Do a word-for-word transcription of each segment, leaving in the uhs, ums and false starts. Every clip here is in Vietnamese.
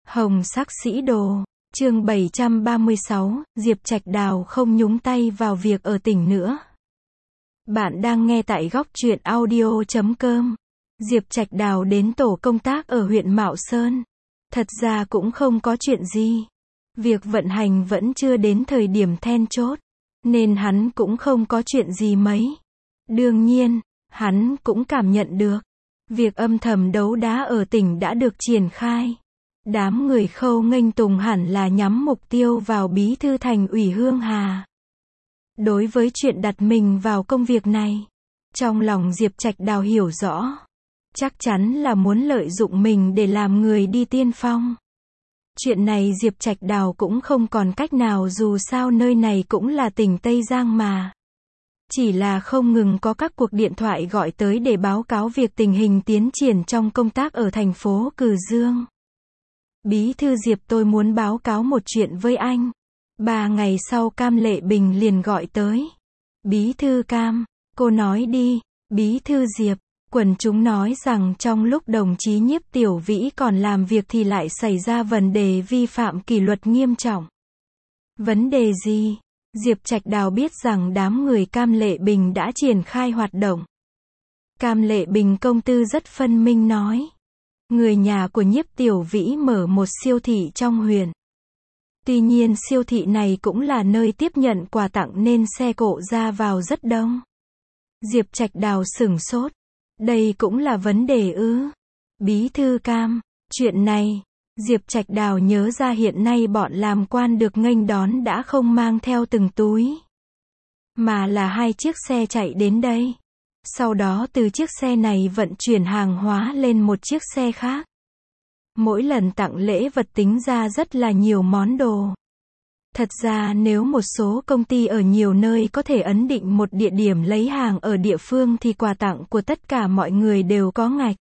Hồng sắc sĩ đồ, chương bảy trăm ba mươi sáu, Diệp Trạch Đào không nhúng tay vào việc ở tỉnh nữa. Bạn đang nghe tại góc truyện audio chấm com. Diệp Trạch Đào đến tổ công tác ở huyện Mạo Sơn. Thật ra cũng không có chuyện gì. Việc vận hành vẫn chưa đến thời điểm then chốt, nên hắn cũng không có chuyện gì mấy. Đương nhiên, hắn cũng cảm nhận được, việc âm thầm đấu đá ở tỉnh đã được triển khai. Đám người Khâu Nghênh Tùng hẳn là nhắm mục tiêu vào bí thư thành ủy Hương Hà. Đối với chuyện đặt mình vào công việc này, trong lòng Diệp Trạch Đào hiểu rõ, chắc chắn là muốn lợi dụng mình để làm người đi tiên phong. Chuyện này Diệp Trạch Đào cũng không còn cách nào, dù sao nơi này cũng là tỉnh Tây Giang mà. Chỉ là không ngừng có các cuộc điện thoại gọi tới để báo cáo việc tình hình tiến triển trong công tác ở thành phố Cừ Dương. Bí thư Diệp, tôi muốn báo cáo một chuyện với anh. Ba ngày sau Cam Lệ Bình liền gọi tới. Bí thư Cam, cô nói đi. Bí thư Diệp, quần chúng nói rằng trong lúc đồng chí Nhiếp Tiểu Vĩ còn làm việc thì lại xảy ra vấn đề vi phạm kỷ luật nghiêm trọng. Vấn đề gì? Diệp Trạch Đào biết rằng đám người Cam Lệ Bình đã triển khai hoạt động. Cam Lệ Bình công tư rất phân minh nói. Người nhà của Nhiếp Tiểu Vĩ mở một siêu thị trong huyện. Tuy nhiên siêu thị này cũng là nơi tiếp nhận quà tặng nên xe cộ ra vào rất đông. Diệp Trạch Đào sửng sốt. Đây cũng là vấn đề ư? Bí thư Cam, chuyện này, Diệp Trạch Đào nhớ ra hiện nay bọn làm quan được nghênh đón đã không mang theo từng túi, mà là hai chiếc xe chạy đến đây. Sau đó từ chiếc xe này vận chuyển hàng hóa lên một chiếc xe khác. Mỗi lần tặng lễ vật tính ra rất là nhiều món đồ. Thật ra nếu một số công ty ở nhiều nơi có thể ấn định một địa điểm lấy hàng ở địa phương thì quà tặng của tất cả mọi người đều có ngạch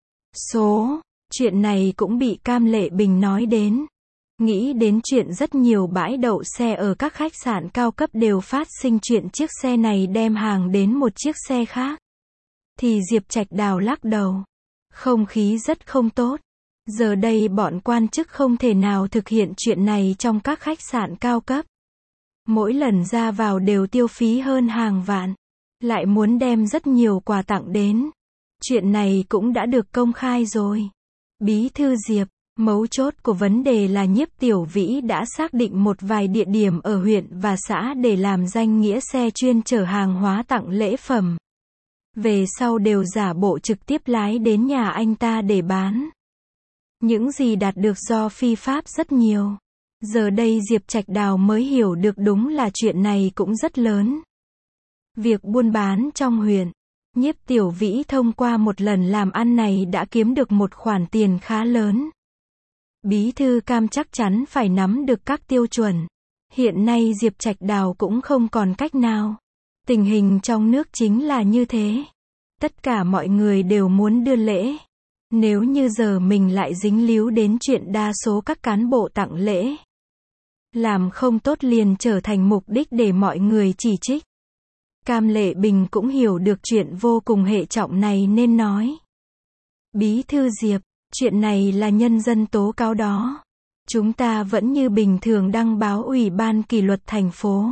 số. Chuyện này cũng bị Cam Lệ Bình nói đến. Nghĩ đến chuyện rất nhiều bãi đậu xe ở các khách sạn cao cấp đều phát sinh chuyện chiếc xe này đem hàng đến một chiếc xe khác, thì Diệp Trạch Đào lắc đầu. Không khí rất không tốt. Giờ đây bọn quan chức không thể nào thực hiện chuyện này trong các khách sạn cao cấp. Mỗi lần ra vào đều tiêu phí hơn hàng vạn. Lại muốn đem rất nhiều quà tặng đến. Chuyện này cũng đã được công khai rồi. Bí thư Diệp, mấu chốt của vấn đề là Nhiếp Tiểu Vĩ đã xác định một vài địa điểm ở huyện và xã để làm danh nghĩa xe chuyên chở hàng hóa tặng lễ phẩm. Về sau đều giả bộ trực tiếp lái đến nhà anh ta để bán. Những gì đạt được do phi pháp rất nhiều. Giờ đây Diệp Trạch Đào mới hiểu được đúng là chuyện này cũng rất lớn. Việc buôn bán trong huyện, Nhiếp Tiểu Vĩ thông qua một lần làm ăn này đã kiếm được một khoản tiền khá lớn. Bí thư Cam chắc chắn phải nắm được các tiêu chuẩn. Hiện nay Diệp Trạch Đào cũng không còn cách nào. Tình hình trong nước chính là như thế. Tất cả mọi người đều muốn đưa lễ. Nếu như giờ mình lại dính líu đến chuyện đa số các cán bộ tặng lễ, làm không tốt liền trở thành mục đích để mọi người chỉ trích. Cam Lệ Bình cũng hiểu được chuyện vô cùng hệ trọng này nên nói. Bí thư Diệp, chuyện này là nhân dân tố cáo đó. Chúng ta vẫn như bình thường đăng báo Ủy ban kỷ luật thành phố.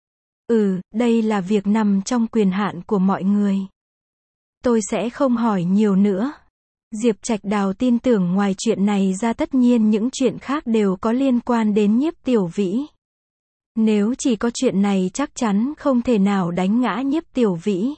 Ừ, đây là việc nằm trong quyền hạn của mọi người. Tôi sẽ không hỏi nhiều nữa. Diệp Trạch Đào tin tưởng ngoài chuyện này ra tất nhiên những chuyện khác đều có liên quan đến Nhiếp Tiểu Vĩ. Nếu chỉ có chuyện này chắc chắn không thể nào đánh ngã Nhiếp Tiểu Vĩ.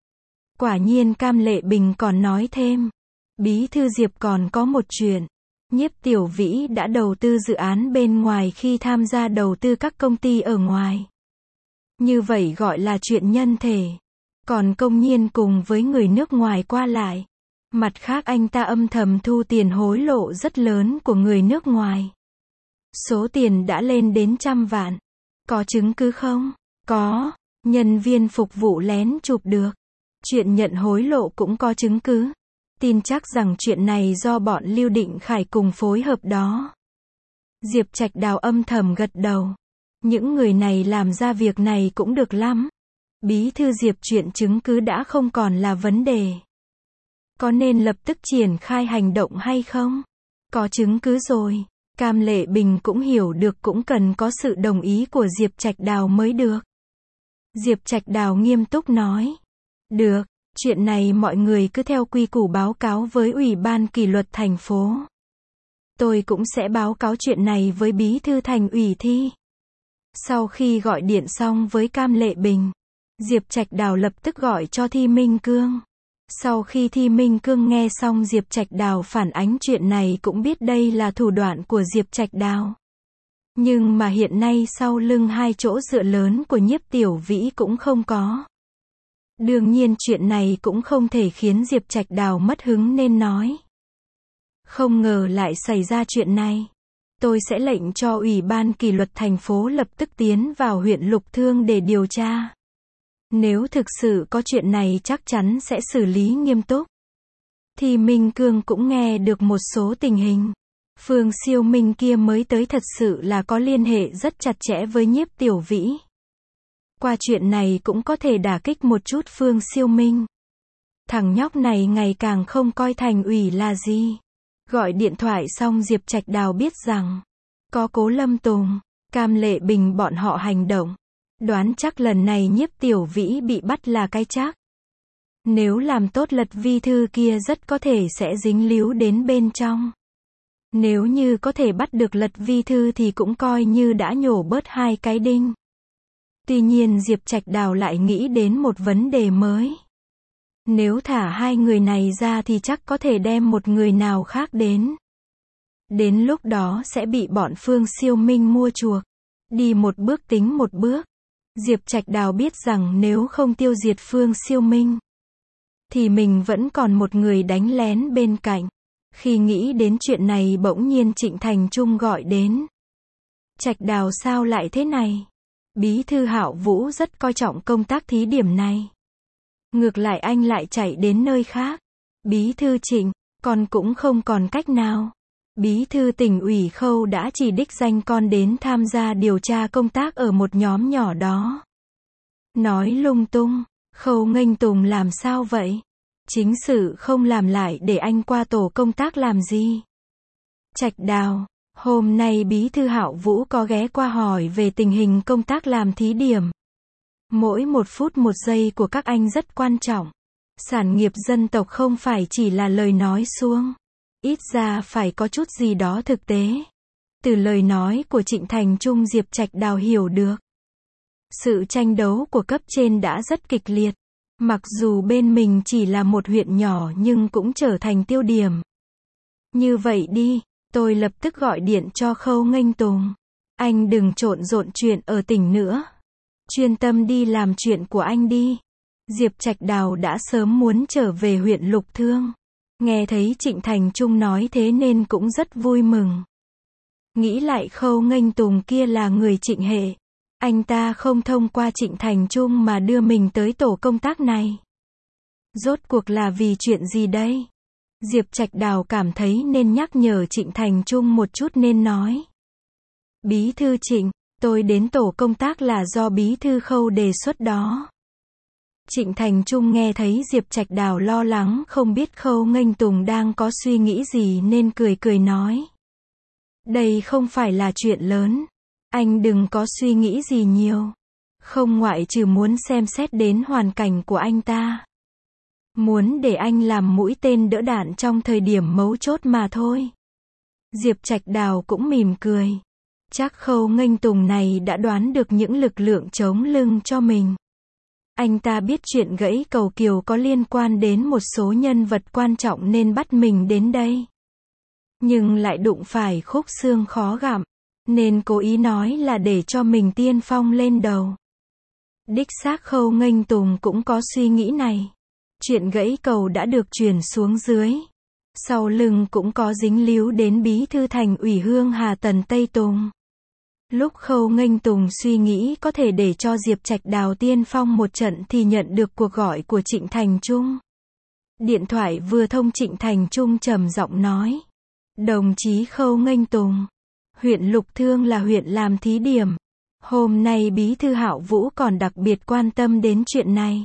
Quả nhiên Cam Lệ Bình còn nói thêm. Bí thư Diệp, còn có một chuyện. Nhiếp Tiểu Vĩ đã đầu tư dự án bên ngoài khi tham gia đầu tư các công ty ở ngoài. Như vậy gọi là chuyện nhân thể. Còn công nhiên cùng với người nước ngoài qua lại. Mặt khác anh ta âm thầm thu tiền hối lộ rất lớn của người nước ngoài. Số tiền đã lên đến trăm vạn. Có chứng cứ không? Có. Nhân viên phục vụ lén chụp được. Chuyện nhận hối lộ cũng có chứng cứ. Tin chắc rằng chuyện này do bọn Lưu Định Khải cùng phối hợp đó. Diệp Trạch Đào âm thầm gật đầu. Những người này làm ra việc này cũng được lắm. Bí thư Diệp, chuyện chứng cứ đã không còn là vấn đề. Có nên lập tức triển khai hành động hay không? Có chứng cứ rồi. Cam Lệ Bình cũng hiểu được cũng cần có sự đồng ý của Diệp Trạch Đào mới được. Diệp Trạch Đào nghiêm túc nói. Được, chuyện này mọi người cứ theo quy củ báo cáo với Ủy ban kỷ luật thành phố. Tôi cũng sẽ báo cáo chuyện này với Bí thư Thành ủy Thi. Sau khi gọi điện xong với Cam Lệ Bình, Diệp Trạch Đào lập tức gọi cho Thi Minh Cương. Sau khi Thi Minh Cương nghe xong Diệp Trạch Đào phản ánh chuyện này cũng biết đây là thủ đoạn của Diệp Trạch Đào. Nhưng mà hiện nay sau lưng hai chỗ dựa lớn của Nhiếp Tiểu Vĩ cũng không có. Đương nhiên chuyện này cũng không thể khiến Diệp Trạch Đào mất hứng nên nói. Không ngờ lại xảy ra chuyện này. Tôi sẽ lệnh cho Ủy ban kỷ luật thành phố lập tức tiến vào huyện Lục Thương để điều tra. Nếu thực sự có chuyện này chắc chắn sẽ xử lý nghiêm túc. Thì Minh Cương cũng nghe được một số tình hình. Phương Siêu Minh kia mới tới thật sự là có liên hệ rất chặt chẽ với Nhiếp Tiểu Vĩ. Qua chuyện này cũng có thể đả kích một chút Phương Siêu Minh. Thằng nhóc này ngày càng không coi Thành ủy là gì. Gọi điện thoại xong Diệp Trạch Đào biết rằng có Cố Lâm Tùng, Cam Lệ Bình bọn họ hành động. Đoán chắc lần này Nhiếp Tiểu Vĩ bị bắt là cái chắc. Nếu làm tốt Lật Vi Thư kia rất có thể sẽ dính líu đến bên trong. Nếu như có thể bắt được Lật Vi Thư thì cũng coi như đã nhổ bớt hai cái đinh. Tuy nhiên Diệp Trạch Đào lại nghĩ đến một vấn đề mới. Nếu thả hai người này ra thì chắc có thể đem một người nào khác đến. Đến lúc đó sẽ bị bọn Phương Siêu Minh mua chuộc. Đi một bước tính một bước. Diệp Trạch Đào biết rằng nếu không tiêu diệt Phương Siêu Minh, thì mình vẫn còn một người đánh lén bên cạnh. Khi nghĩ đến chuyện này bỗng nhiên Trịnh Thành Trung gọi đến. Trạch Đào sao lại thế này? Bí thư Hạo Vũ rất coi trọng công tác thí điểm này. Ngược lại anh lại chạy đến nơi khác. Bí thư Trịnh, con cũng không còn cách nào. Bí thư tỉnh ủy Khâu đã chỉ đích danh con đến tham gia điều tra công tác ở một nhóm nhỏ đó. Nói lung tung, Khâu nghênh Tùng làm sao vậy? Chính sự không làm lại để anh qua tổ công tác làm gì? Trạch Đào, hôm nay Bí thư Hạo Vũ có ghé qua hỏi về tình hình công tác làm thí điểm. Mỗi một phút một giây của các anh rất quan trọng. Sản nghiệp dân tộc không phải chỉ là lời nói suông. Ít ra phải có chút gì đó thực tế. Từ lời nói của Trịnh Thành Trung Diệp Trạch Đào hiểu được. Sự tranh đấu của cấp trên đã rất kịch liệt. Mặc dù bên mình chỉ là một huyện nhỏ nhưng cũng trở thành tiêu điểm. Như vậy đi, tôi lập tức gọi điện cho Khâu nghênh Tùng. Anh đừng trộn rộn chuyện ở tỉnh nữa. Chuyên tâm đi làm chuyện của anh đi. Diệp Trạch Đào đã sớm muốn trở về huyện Lục Thương. Nghe thấy Trịnh Thành Trung nói thế nên cũng rất vui mừng. Nghĩ lại Khâu nghênh Tùng kia là người Trịnh hệ. Anh ta không thông qua Trịnh Thành Trung mà đưa mình tới tổ công tác này. Rốt cuộc là vì chuyện gì đây? Diệp Trạch Đào cảm thấy nên nhắc nhở Trịnh Thành Trung một chút nên nói. Bí thư Trịnh, tôi đến tổ công tác là do Bí thư Khâu đề xuất đó. Trịnh Thành Trung nghe thấy Diệp Trạch Đào lo lắng không biết Khâu nghênh Tùng đang có suy nghĩ gì nên cười cười nói. Đây không phải là chuyện lớn. Anh đừng có suy nghĩ gì nhiều. Không ngoại trừ muốn xem xét đến hoàn cảnh của anh ta. Muốn để anh làm mũi tên đỡ đạn trong thời điểm mấu chốt mà thôi. Diệp Trạch Đào cũng mỉm cười. Chắc Khâu nghênh Tùng này đã đoán được những lực lượng chống lưng cho mình. Anh ta biết chuyện gãy cầu Kiều có liên quan đến một số nhân vật quan trọng nên bắt mình đến đây. Nhưng lại đụng phải khúc xương khó gặm. Nên cố ý nói là để cho mình tiên phong lên đầu. Đích xác Khâu nghênh Tùng cũng có suy nghĩ này. Chuyện gãy cầu đã được truyền xuống dưới. Sau lưng cũng có dính líu đến Bí thư Thành ủy Hương Hà Tần Tây Tùng. Lúc Khâu nghênh Tùng suy nghĩ có thể để cho Diệp Trạch Đào tiên phong một trận thì nhận được cuộc gọi của Trịnh Thành Trung. Điện thoại vừa thông Trịnh Thành Trung trầm giọng nói. Đồng chí Khâu nghênh Tùng. Huyện Lục Thương là huyện làm thí điểm. Hôm nay Bí thư Hạo Vũ còn đặc biệt quan tâm đến chuyện này.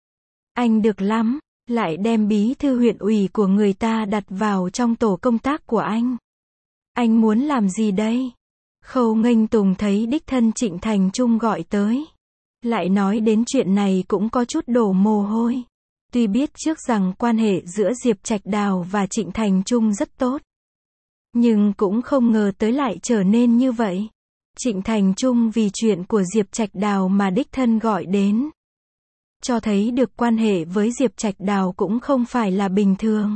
Anh được lắm, lại đem bí thư huyện ủy của người ta đặt vào trong tổ công tác của anh. Anh muốn làm gì đây? Khâu Nghênh Tùng thấy đích thân Trịnh Thành Trung gọi tới. Lại nói đến chuyện này cũng có chút đổ mồ hôi. Tuy biết trước rằng quan hệ giữa Diệp Trạch Đào và Trịnh Thành Trung rất tốt, nhưng cũng không ngờ tới lại trở nên như vậy. Trịnh Thành Trung vì chuyện của Diệp Trạch Đào mà đích thân gọi đến. Cho thấy được quan hệ với Diệp Trạch Đào cũng không phải là bình thường.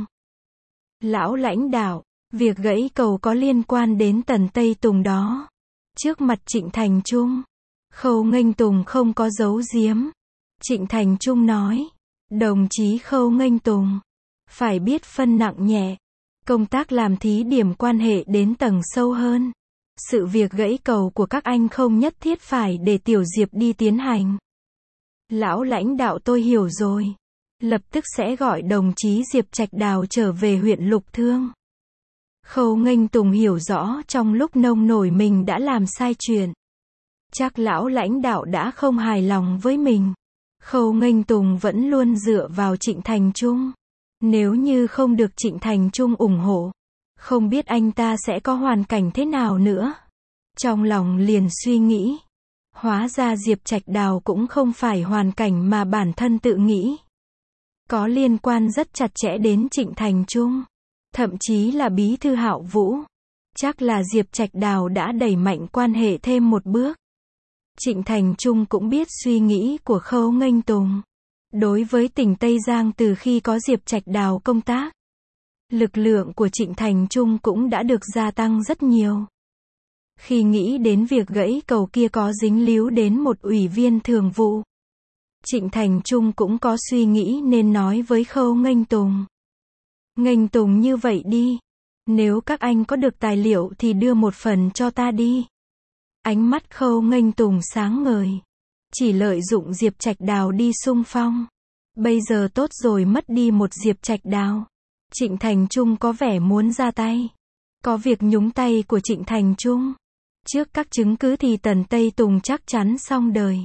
Lão lãnh đạo, việc gãy cầu có liên quan đến Tần Tây Tùng đó. Trước mặt Trịnh Thành Trung, Khâu Nghênh Tùng không có giấu giếm. Trịnh Thành Trung nói, đồng chí Khâu Nghênh Tùng, phải biết phân nặng nhẹ. Công tác làm thí điểm quan hệ đến tầng sâu hơn. Sự việc gãy cầu của các anh không nhất thiết phải để Tiểu Diệp đi tiến hành. Lão lãnh đạo tôi hiểu rồi. Lập tức sẽ gọi đồng chí Diệp Trạch Đào trở về huyện Lục Thương. Khâu Nghênh Tùng hiểu rõ trong lúc nông nổi mình đã làm sai chuyện. Chắc lão lãnh đạo đã không hài lòng với mình. Khâu Nghênh Tùng vẫn luôn dựa vào Trịnh Thành Trung. Nếu như không được Trịnh Thành Trung ủng hộ, không biết anh ta sẽ có hoàn cảnh thế nào nữa. Trong lòng liền suy nghĩ, hóa ra Diệp Trạch Đào cũng không phải hoàn cảnh mà bản thân tự nghĩ. Có liên quan rất chặt chẽ đến Trịnh Thành Trung, thậm chí là Bí thư Hạo Vũ. Chắc là Diệp Trạch Đào đã đẩy mạnh quan hệ thêm một bước. Trịnh Thành Trung cũng biết suy nghĩ của Khâu Nghênh Tùng. Đối với tỉnh Tây Giang từ khi có Diệp Trạch Đào công tác, lực lượng của Trịnh Thành Trung cũng đã được gia tăng rất nhiều. Khi nghĩ đến việc gãy cầu kia có dính líu đến một ủy viên thường vụ, Trịnh Thành Trung cũng có suy nghĩ nên nói với Khâu Nghênh Tùng. Nghênh Tùng như vậy đi. Nếu các anh có được tài liệu thì đưa một phần cho ta đi. Ánh mắt Khâu Nghênh Tùng sáng ngời. Chỉ lợi dụng Diệp Trạch Đào đi xung phong. Bây giờ tốt rồi mất đi một Diệp Trạch Đào. Trịnh Thành Trung có vẻ muốn ra tay. Có việc nhúng tay của Trịnh Thành Trung. Trước các chứng cứ thì Tần Tây Tùng chắc chắn xong đời.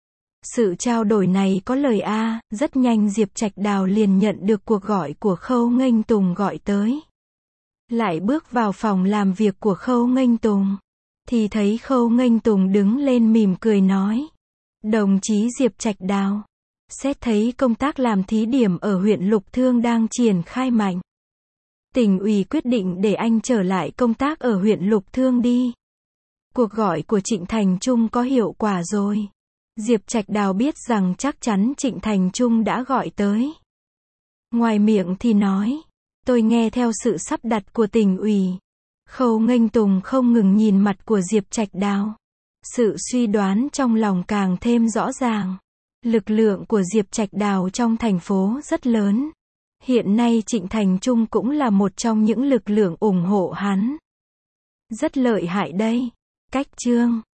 Sự trao đổi này có lời a, rất nhanh Diệp Trạch Đào liền nhận được cuộc gọi của Khâu Nghênh Tùng gọi tới. Lại bước vào phòng làm việc của Khâu Nghênh Tùng, thì thấy Khâu Nghênh Tùng đứng lên mỉm cười nói. Đồng chí Diệp Trạch Đào, xét thấy công tác làm thí điểm ở huyện Lục Thương đang triển khai mạnh. Tỉnh ủy quyết định để anh trở lại công tác ở huyện Lục Thương đi. Cuộc gọi của Trịnh Thành Trung có hiệu quả rồi. Diệp Trạch Đào biết rằng chắc chắn Trịnh Thành Trung đã gọi tới. Ngoài miệng thì nói, tôi nghe theo sự sắp đặt của tỉnh ủy. Khâu Nghênh Tùng không ngừng nhìn mặt của Diệp Trạch Đào. Sự suy đoán trong lòng càng thêm rõ ràng. Lực lượng của Diệp Trạch Đào trong thành phố rất lớn. Hiện nay Trịnh Thành Trung cũng là một trong những lực lượng ủng hộ hắn. Rất lợi hại đây. Cách chương